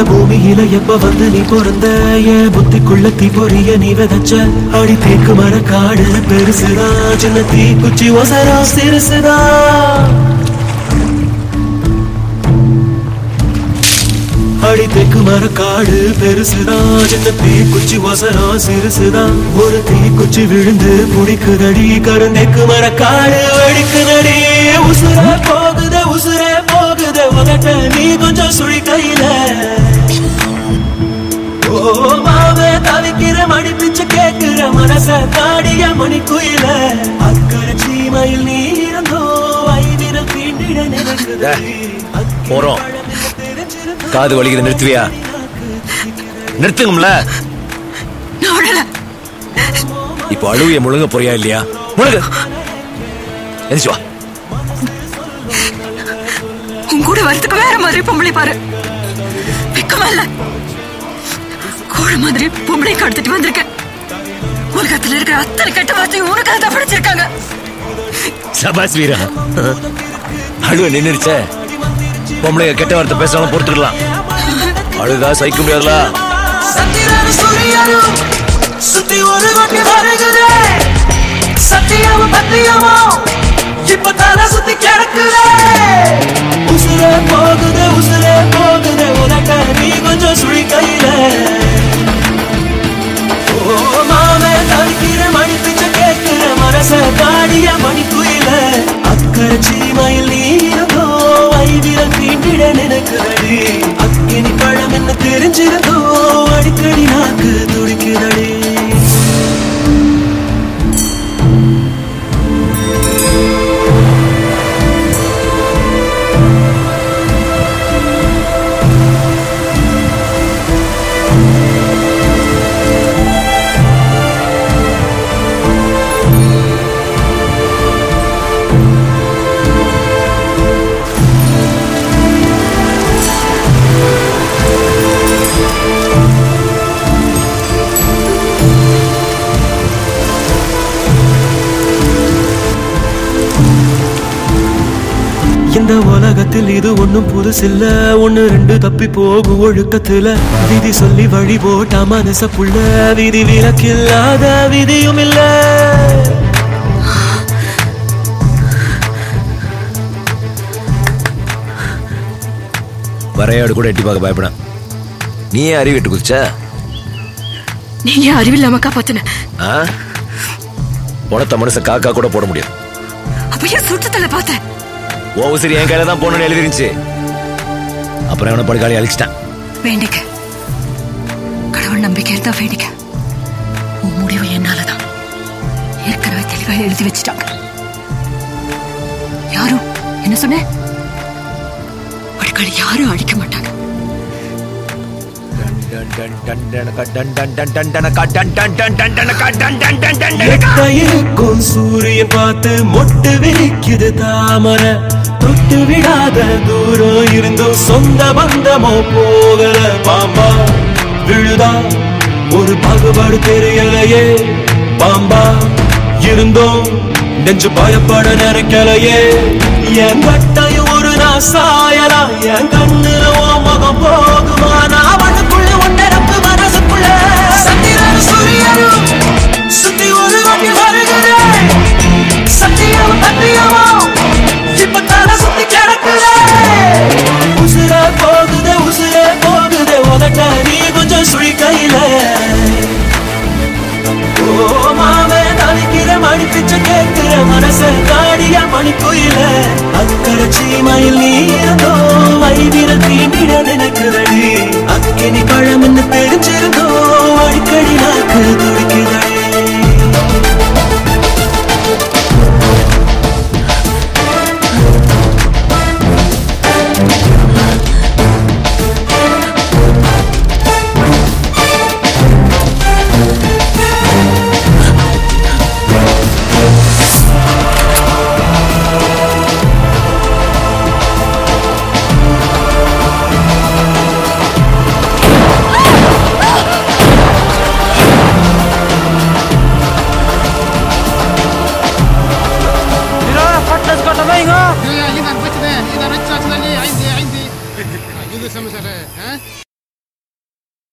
பூமியில எப்ப வந்து நீ பிறந்த என் புத்திக்குள்ள தீ பொறிய நீ விதைச்ச அடி தேக்கு மர காடு பெருசுதா சின்ன தீ குச்சி ஒசரா சிறுசுதா அடி தேக்கு மர காடு பெருசுதா சின்ன தீ குச்சி ஒசரா சிறுசுதா ஒரு தீ குச்சி விழுந்து புடிக்குதடி கருந்தேக்கு மர காடு வெடிக்குதடி உசுரே போகுதே உதட்ட நீ கொஞ்சம் சுழி கையில ஓ மாவே தவிக்கிற மணி பிச்சு கேட்கிற மனச தாடிய மணி குயில அக்கறை சீமையில் நீ இருந்தோ வைவிரல் தீண்டிட நினைக்குது போறோம் காது வலிக்குது நிறுத்துவியா நிறுத்துங்கம்ல இப்போ அழுவிய முழுங்க போறியா இல்லையா முழுங்க எரிச்சுவா உன் கூட வரதுக்கு வேற மாதிரி பொம்பளை பாரு வெக்கமா இல்ல கோழ மாதிரி பொம்பளை கடத்திட்டு வந்திருக்க உலகத்துல இருக்கிற அத்தனை கெட்ட வார்த்தையும் உனக்காக தான் படிச்சிருக்காங்க சபாஸ் வீரா அழுவ நின்னுருச்ச பொம்பளைங்க கெட்ட வார்த்தை பேசாம பொறுத்துக்கலாம் அழுதா சகிக்க முடியாதுல சுத்தி ஒரு கொட்டி வருகுதே சத்தியமும் பத்தியமும் இப்ப தலை சுத்தி கிடக்குதே உசுரே போகுதே உனக்க நீ கொஞ்சம் சுழி கையில ஓ மாமே தவிக்கிற மணி பிச்சை கேட்கிற மனச தாடிய மணி குயில அக்கறை சீமையில் நீரதோ வைவிரல் தீண்டிட நினைக்குதடி அக்கினி பழம் என்ன தெரிஞ்சிருந்தோ அடிக்கடி நாக்கு துடிக்குதடி இந்த உலகத்தில் இது ஒண்ணும் புதுசில்ல ஒண்ணு ரெண்டு தப்பி போகும் ஒழுக்கத்துல விதி சொல்லி வழி போட்டா மனச புள்ள விதி விலக்கில்லாத விதியும் இல்ல வரையாடு கூட எட்டி பார்க்க பயப்பட நீ ஏன் அறிவிட்டு குதிச்ச நீங்க அறிவில்லாம காப்பாத்தின உனத்த மனச காக்கா கூட போட முடியும் அப்ப ஏன் சுற்றத்துல பார்த்தேன் ஓ சரி என் கையில தான் போனோன்னு எழுதிருந்துச்சு அப்புறம் அவனை படுகாலி அழிச்சிட்டான் வேண்டிக்க கடவுள் நம்பிக்கை இருந்தா வேண்டிக்க உன் முடிவு என்னாலதான் ஏற்கனவே தெளிவா எழுதி வச்சுட்டாங்க யாரும் என்ன சொன்ன படுகாலி யாரும் அழிக்க மாட்டாங்க சூரியன் பார்த்து மொட்டு விரிக்குது தாமர தொட்டு விடாத தூரம் இருந்தும் சொந்த பந்தமோ போகல பாம்பா விழுதா ஒரு பாகுபாடு தெரியலையே பாம்பா இருந்தோம் நெஞ்சு பயப்பட நினைக்கலையே என் கட்டையும் ஒரு நான் சாயலா என் கண்ணுல ஓ முகம் போகுமா நான் மனக்குள்ள ஒன்றரப்பு மனசுக்குள்ள சந்திரனும் சூரியனும் சுத்தி ஒரு கொட்டி வருகிறே சத்தியமும் பத்தியமும் இப்ப தலை சுத்தி கிடக்குதே உசுரே போகுதே உதட்ட நீ கொஞ்சம் சுழி கையில ஓ மாவே தவிக்கிற மணி பிச்சை கேட்கிற மனச தாடிய மணி குயில அக்கறை சீமையில் நீ